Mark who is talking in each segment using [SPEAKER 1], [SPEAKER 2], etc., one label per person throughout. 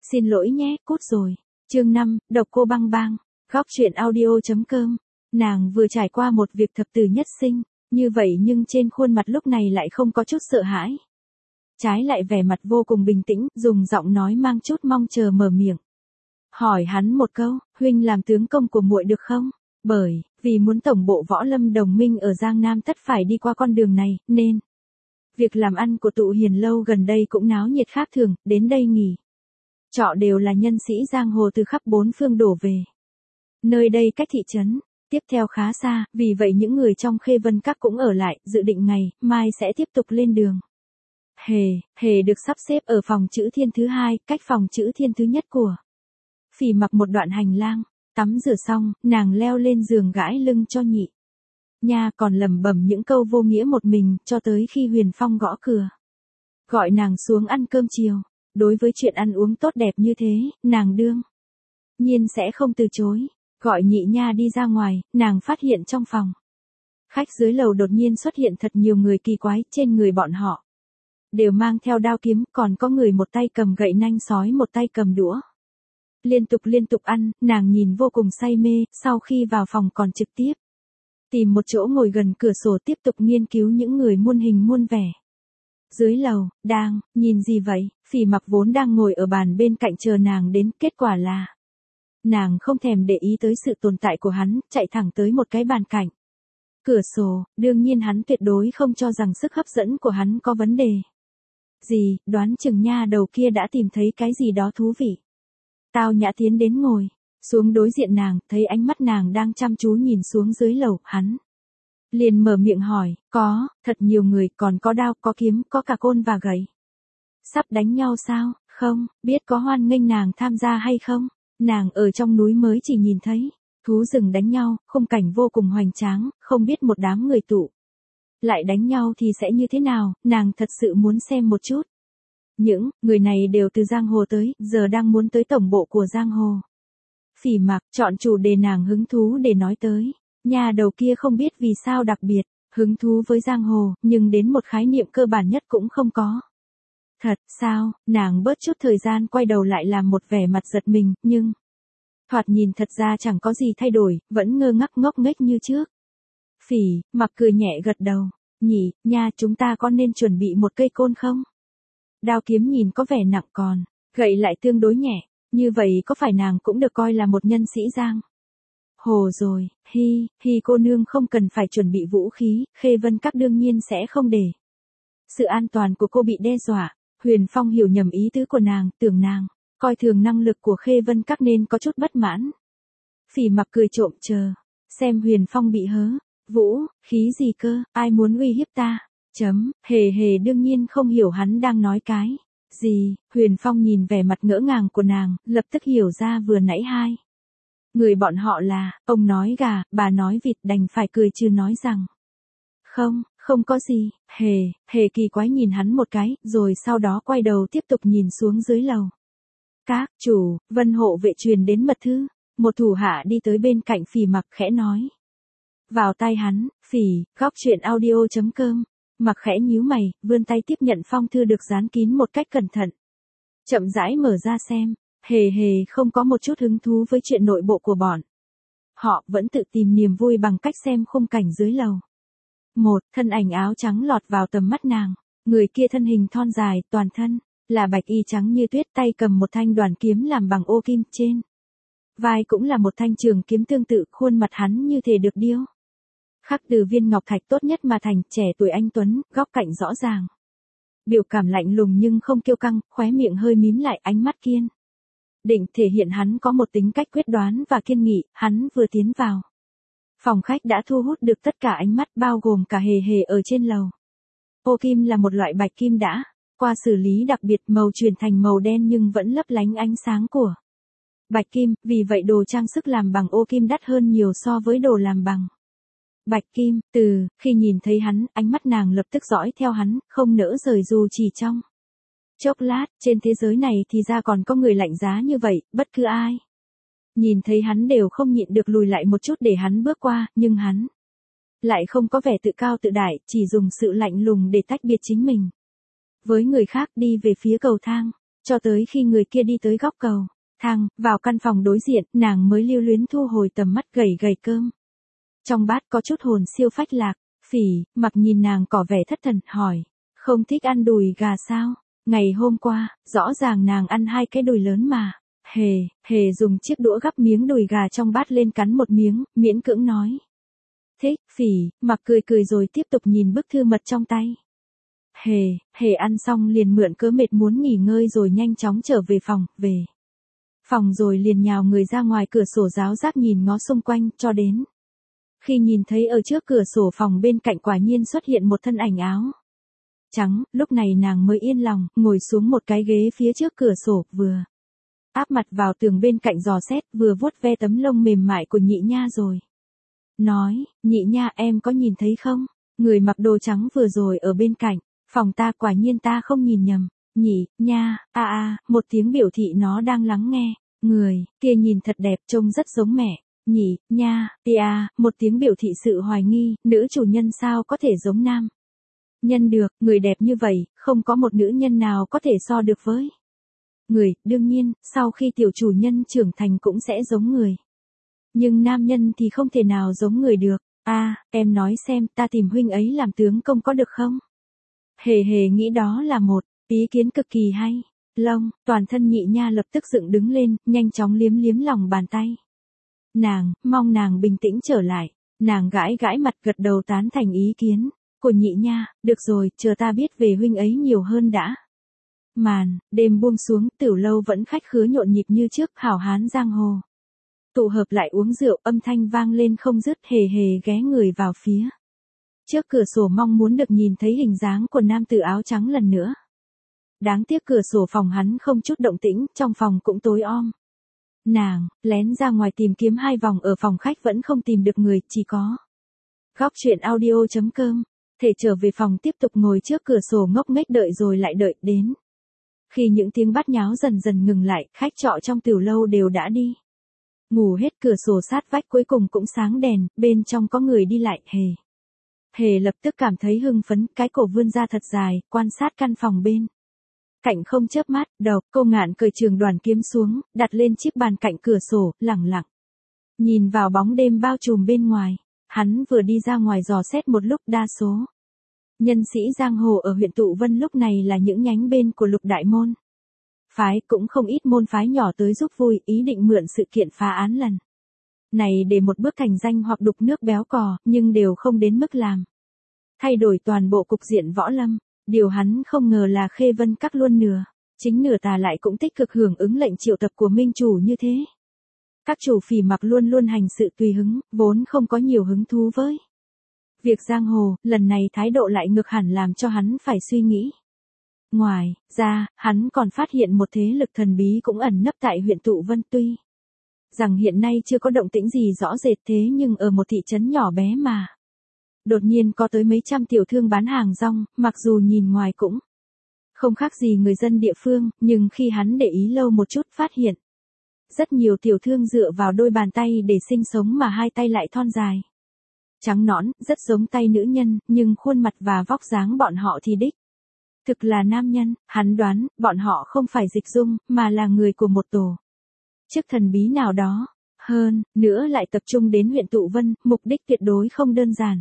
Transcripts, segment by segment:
[SPEAKER 1] Xin lỗi nhé, cút rồi. Chương 5, Độc Cô Băng Bang. Góc truyện audio.com. Nàng vừa trải qua một việc thập tử nhất sinh, như vậy nhưng trên khuôn mặt lúc này lại không có chút sợ hãi. Trái lại vẻ mặt vô cùng bình tĩnh, dùng giọng nói mang chút mong chờ mở miệng. Hỏi hắn một câu, huynh làm tướng công của muội được không? Bởi vì muốn tổng bộ Võ Lâm đồng minh ở Giang Nam tất phải đi qua con đường này, nên việc làm ăn của tụ Hiền lâu gần đây cũng náo nhiệt khác thường, đến đây nghỉ trọ đều là nhân sĩ giang hồ từ khắp bốn phương đổ về. Nơi đây cách thị trấn tiếp theo khá xa, vì vậy những người trong Khê Vân Các cũng ở lại, dự định ngày mai sẽ tiếp tục lên đường. Hề được sắp xếp ở phòng chữ thiên thứ 2, cách phòng chữ thiên thứ nhất của Phỉ Mặc một đoạn hành lang. Tắm rửa xong, nàng leo lên giường gãi lưng cho nhị nha, còn lẩm bẩm những câu vô nghĩa một mình, cho tới khi Huyền Phong gõ cửa gọi nàng xuống ăn cơm chiều. Đối với chuyện ăn uống tốt đẹp như thế, nàng đương nhiên sẽ không từ chối. Gọi nhị nha đi ra ngoài, nàng phát hiện trong phòng khách dưới lầu đột nhiên xuất hiện thật nhiều người kỳ quái, trên người bọn họ đều mang theo đao kiếm, còn có người một tay cầm gậy nanh sói, một tay cầm đũa. Liên tục ăn, nàng nhìn vô cùng say mê, sau khi vào phòng còn trực tiếp tìm một chỗ ngồi gần cửa sổ tiếp tục nghiên cứu những người muôn hình muôn vẻ. Dưới lầu, đang nhìn gì vậy? Phỉ Mặc vốn đang ngồi ở bàn bên cạnh chờ nàng đến, kết quả là nàng không thèm để ý tới sự tồn tại của hắn, chạy thẳng tới một cái bàn cạnh cửa sổ, đương nhiên hắn tuyệt đối không cho rằng sức hấp dẫn của hắn có vấn đề gì, đoán chừng nha đầu kia đã tìm thấy cái gì đó thú vị. Tao nhã tiến đến ngồi xuống đối diện nàng, thấy ánh mắt nàng đang chăm chú nhìn xuống dưới lầu, hắn liền mở miệng hỏi, có, thật nhiều người, còn có đao, có kiếm, có cả côn và gậy. Sắp đánh nhau sao? Không, biết có hoan nghênh nàng tham gia hay không? Nàng ở trong núi mới chỉ nhìn thấy thú rừng đánh nhau, khung cảnh vô cùng hoành tráng, không biết một đám người tụ lại đánh nhau thì sẽ như thế nào, nàng thật sự muốn xem một chút. Những người này đều từ giang hồ tới, giờ đang muốn tới tổng bộ của giang hồ. Phỉ Mặc chọn chủ đề nàng hứng thú để nói tới. Nhà đầu kia không biết vì sao đặc biệt hứng thú với giang hồ, nhưng đến một khái niệm cơ bản nhất cũng không có. Thật sao? Nàng bớt chút thời gian quay đầu lại làm một vẻ mặt giật mình, nhưng thoạt nhìn thật ra chẳng có gì thay đổi, vẫn ngơ ngác ngốc nghếch như trước. Phỉ Mặc cười nhẹ gật đầu. Nhỉ, nha, chúng ta có nên chuẩn bị một cây côn không? Đao kiếm nhìn có vẻ nặng, còn gậy lại tương đối nhẹ, như vậy có phải nàng cũng được coi là một nhân sĩ giang hồ rồi? Hi cô nương không cần phải chuẩn bị vũ khí, Khê Vân Các đương nhiên sẽ không để sự an toàn của cô bị đe dọa. Huyền Phong hiểu nhầm ý tứ của nàng, tưởng nàng coi thường năng lực của Khê Vân Các nên có chút bất mãn. Phỉ Mặc cười trộm chờ xem Huyền Phong bị hớ. Vũ khí gì cơ, ai muốn uy hiếp ta? Hề đương nhiên không hiểu hắn đang nói cái gì. Huyền Phong nhìn vẻ mặt ngỡ ngàng của nàng, lập tức hiểu ra vừa nãy hai người bọn họ là, ông nói gà, bà nói vịt, đành phải cười trừ nói rằng không có gì. Hề kỳ quái nhìn hắn một cái, rồi sau đó quay đầu tiếp tục nhìn xuống dưới lầu. Các chủ, Vân hộ vệ truyền đến mật thư. Một thủ hạ đi tới bên cạnh Phỉ Mặc khẽ nói vào tai hắn. Góc truyện audio.com. Mặc khẽ nhíu mày, vươn tay tiếp nhận phong thư được dán kín một cách cẩn thận. Chậm rãi mở ra xem. Hề không có một chút hứng thú với chuyện nội bộ của bọn họ, vẫn tự tìm niềm vui bằng cách xem khung cảnh dưới lầu. Một thân ảnh áo trắng lọt vào tầm mắt nàng. Người kia thân hình thon dài, toàn thân là bạch y trắng như tuyết, tay cầm một thanh đoàn kiếm làm bằng ô kim, trên vai cũng là một thanh trường kiếm tương tự, khuôn mặt hắn như thể được điêu khắc từ viên ngọc thạch tốt nhất mà thành, trẻ tuổi anh tuấn, góc cạnh rõ ràng. Biểu cảm lạnh lùng nhưng không kiêu căng, khóe miệng hơi mím lại, ánh mắt kiên định thể hiện hắn có một tính cách quyết đoán và kiên nghị. Hắn vừa tiến vào phòng khách đã thu hút được tất cả ánh mắt, bao gồm cả hề ở trên lầu. Ô kim là một loại bạch kim đã qua xử lý đặc biệt, màu chuyển thành màu đen nhưng vẫn lấp lánh ánh sáng của bạch kim, vì vậy đồ trang sức làm bằng ô kim đắt hơn nhiều so với đồ làm bằng bạch kim. Từ khi nhìn thấy hắn, ánh mắt nàng lập tức dõi theo hắn, không nỡ rời dù chỉ trong chốc lát. Trên thế giới này thì ra còn có người lạnh giá như vậy, bất cứ ai nhìn thấy hắn đều không nhịn được lùi lại một chút để hắn bước qua, nhưng hắn lại không có vẻ tự cao tự đại, chỉ dùng sự lạnh lùng để tách biệt chính mình với người khác, đi về phía cầu thang. cho tới khi người kia đi tới góc cầu thang, vào căn phòng đối diện, nàng mới lưu luyến thu hồi tầm mắt gầy gầy cơm. Trong bát có chút hồn siêu phách lạc, Phỉ, Mặc nhìn nàng có vẻ thất thần, hỏi, không thích ăn đùi gà sao? Ngày hôm qua, rõ ràng nàng ăn 2 cái đùi lớn mà. Hề dùng chiếc đũa gắp miếng đùi gà trong bát lên cắn một miếng, miễn cưỡng nói. Thích, Phỉ, Mặc cười cười rồi tiếp tục nhìn bức thư mật trong tay. Hề ăn xong liền mượn cớ mệt muốn nghỉ ngơi rồi nhanh chóng trở về phòng rồi liền nhào người ra ngoài cửa sổ ráo rác nhìn ngó xung quanh cho đến. Khi nhìn thấy ở trước cửa sổ phòng bên cạnh quả nhiên xuất hiện một thân ảnh áo trắng, lúc này nàng mới yên lòng, ngồi xuống một cái ghế phía trước cửa sổ, vừa áp mặt vào tường bên cạnh dò xét, vừa vuốt ve tấm lông mềm mại của Nhị Nha rồi. Nói, Nhị Nha em có nhìn thấy không? Người mặc đồ trắng vừa rồi ở bên cạnh, phòng ta quả nhiên ta không nhìn nhầm. Nhị Nha, một tiếng biểu thị nó đang lắng nghe. Người kia nhìn thật đẹp, trông rất giống mẹ. Nhị Nha, một tiếng biểu thị sự hoài nghi, nữ chủ nhân sao có thể giống nam nhân được, người đẹp như vậy, không có một nữ nhân nào có thể so được với người, đương nhiên, sau khi tiểu chủ nhân trưởng thành cũng sẽ giống người. Nhưng nam nhân thì không thể nào giống người được. Em nói xem, ta tìm huynh ấy làm tướng công có được không? Hề nghĩ đó là một ý kiến cực kỳ hay. Toàn thân Nhị Nha lập tức dựng đứng lên, nhanh chóng liếm lòng bàn tay. Mong nàng bình tĩnh trở lại. Nàng gãi mặt gật đầu tán thành ý kiến của Nhị Nha, được rồi, chờ ta biết về huynh ấy nhiều hơn đã. Đêm buông xuống, tiểu lâu vẫn khách khứa nhộn nhịp như trước, hảo hán giang hồ tụ hợp lại uống rượu, âm thanh vang lên không dứt. Hề ghé người vào phía trước cửa sổ mong muốn được nhìn thấy hình dáng của nam tử áo trắng lần nữa. Đáng tiếc cửa sổ phòng hắn không chút động tĩnh, trong phòng cũng tối om. Nàng lén ra ngoài tìm kiếm 2 vòng ở phòng khách vẫn không tìm được người, chỉ có Góc Chuyện Audio.com. Thể trở về phòng tiếp tục ngồi trước cửa sổ ngốc nghếch đợi rồi lại đợi đến. Khi những tiếng bát nháo dần dần ngừng lại, khách trọ trong tiểu lâu đều đã đi ngủ hết, cửa sổ sát vách cuối cùng cũng sáng đèn, bên trong có người đi lại. Hề lập tức cảm thấy hưng phấn, cái cổ vươn ra thật dài, quan sát căn phòng bên cạnh không chớp mắt. Cô Ngạn cởi trường đoàn kiếm xuống, đặt lên chiếc bàn cạnh cửa sổ, lẳng lặng nhìn vào bóng đêm bao trùm bên ngoài. Hắn vừa đi ra ngoài dò xét một lúc, đa số nhân sĩ giang hồ ở huyện Tụ Vân lúc này là những nhánh bên của Lục đại môn phái, cũng không ít môn phái nhỏ tới giúp vui, ý định mượn sự kiện phá án lần này để một bước thành danh hoặc đục nước béo cò, nhưng đều không đến mức làm thay đổi toàn bộ cục diện võ lâm. Điều hắn không ngờ là Khê Vân Các luôn nửa chính nửa tà lại cũng tích cực hưởng ứng lệnh triệu tập của minh chủ như thế. Các chủ Phỉ Mặc luôn luôn hành sự tùy hứng, vốn không có nhiều hứng thú với việc giang hồ, lần này thái độ lại ngược hẳn làm cho hắn phải suy nghĩ. Ngoài ra, hắn còn phát hiện một thế lực thần bí cũng ẩn nấp tại huyện Tụ Vân, tuy rằng hiện nay chưa có động tĩnh gì rõ rệt, thế nhưng ở một thị trấn nhỏ bé mà đột nhiên có tới mấy trăm tiểu thương bán hàng rong, mặc dù nhìn ngoài cũng không khác gì người dân địa phương, nhưng khi hắn để ý lâu một chút phát hiện rất nhiều tiểu thương dựa vào đôi bàn tay để sinh sống mà 2 tay lại thon dài, trắng nõn, rất giống tay nữ nhân, nhưng khuôn mặt và vóc dáng bọn họ thì đích thực là nam nhân. Hắn đoán, bọn họ không phải dịch dung, mà là người của một tổ chức thần bí nào đó. Hơn nữa lại tập trung đến huyện Tụ Vân, mục đích tuyệt đối không đơn giản.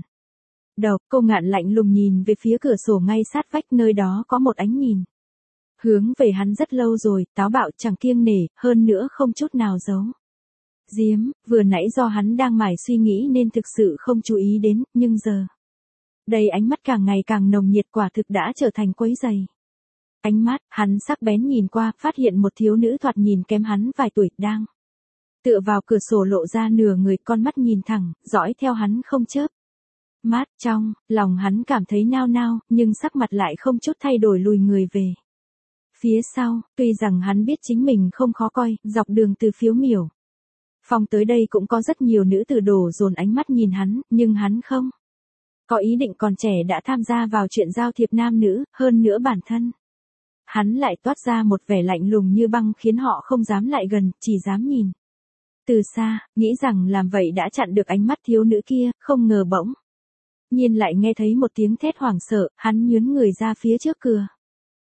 [SPEAKER 1] Cô Ngạn lạnh lùng nhìn về phía cửa sổ ngay sát vách, nơi đó có một ánh nhìn hướng về hắn rất lâu rồi, táo bạo chẳng kiêng nể, hơn nữa không chút nào giấu giếm. Vừa nãy do hắn đang mải suy nghĩ nên thực sự không chú ý đến, nhưng giờ đây ánh mắt càng ngày càng nồng nhiệt, quả thực đã trở thành quấy rầy. Ánh mắt hắn sắc bén nhìn qua, phát hiện một thiếu nữ thoạt nhìn kém hắn vài tuổi đang tựa vào cửa sổ lộ ra nửa người, con mắt nhìn thẳng, dõi theo hắn không chớp mắt. Trong lòng hắn cảm thấy nao nao, nhưng sắc mặt lại không chút thay đổi, lùi người về phía sau. Tuy rằng hắn biết chính mình không khó coi, dọc đường từ Phiếu Miểu Phong tới đây cũng có rất nhiều nữ tử đổ dồn ánh mắt nhìn hắn, nhưng hắn không có ý định còn trẻ đã tham gia vào chuyện giao thiệp nam nữ, hơn nữa bản thân hắn lại toát ra một vẻ lạnh lùng như băng khiến họ không dám lại gần, chỉ dám nhìn từ xa, nghĩ rằng làm vậy đã chặn được ánh mắt thiếu nữ kia, không ngờ bỗng nhiên lại nghe thấy một tiếng thét hoảng sợ, hắn nhướng người ra phía trước cửa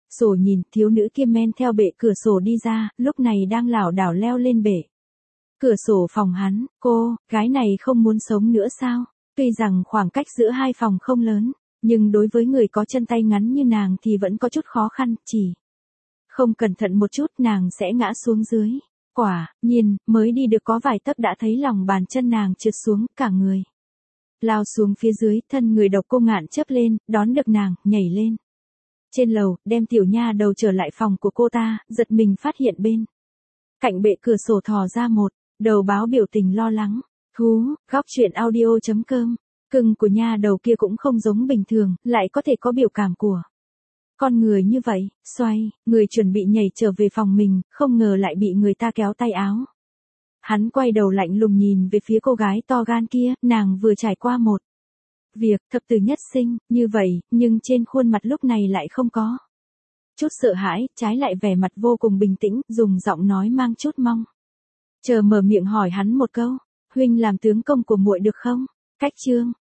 [SPEAKER 1] Sổ nhìn, thiếu nữ kia men theo bệ cửa sổ đi ra, lúc này đang lảo đảo leo lên bệ cửa sổ phòng hắn. Cô, gái này không muốn sống nữa sao? Tuy rằng khoảng cách giữa hai phòng không lớn, nhưng đối với người có chân tay ngắn như nàng thì vẫn có chút khó khăn, chỉ không cẩn thận một chút nàng sẽ ngã xuống dưới. Quả nhiên, mới đi được có vài tấc đã thấy lòng bàn chân nàng trượt xuống, cả người lao xuống phía dưới, thân người Độc Cô Ngạn chớp lên, đón được nàng, nhảy lên trên lầu, đem tiểu nha đầu trở lại phòng của cô ta, giật mình phát hiện bên cạnh bệ cửa sổ thò ra một đầu báo biểu tình lo lắng. Thú, góc truyện audio.com. Cưng của nha đầu kia cũng không giống bình thường, lại có thể có biểu cảm của con người như vậy. Xoay, người chuẩn bị nhảy trở về phòng mình, không ngờ lại bị người ta kéo tay áo. Hắn quay đầu lạnh lùng nhìn về phía cô gái to gan kia, nàng vừa trải qua một việc thập tử nhất sinh, như vậy, nhưng trên khuôn mặt lúc này lại không có chút sợ hãi, trái lại vẻ mặt vô cùng bình tĩnh, dùng giọng nói mang chút mong chờ mở miệng hỏi hắn một câu, huynh làm tướng công của muội được không? Cách chương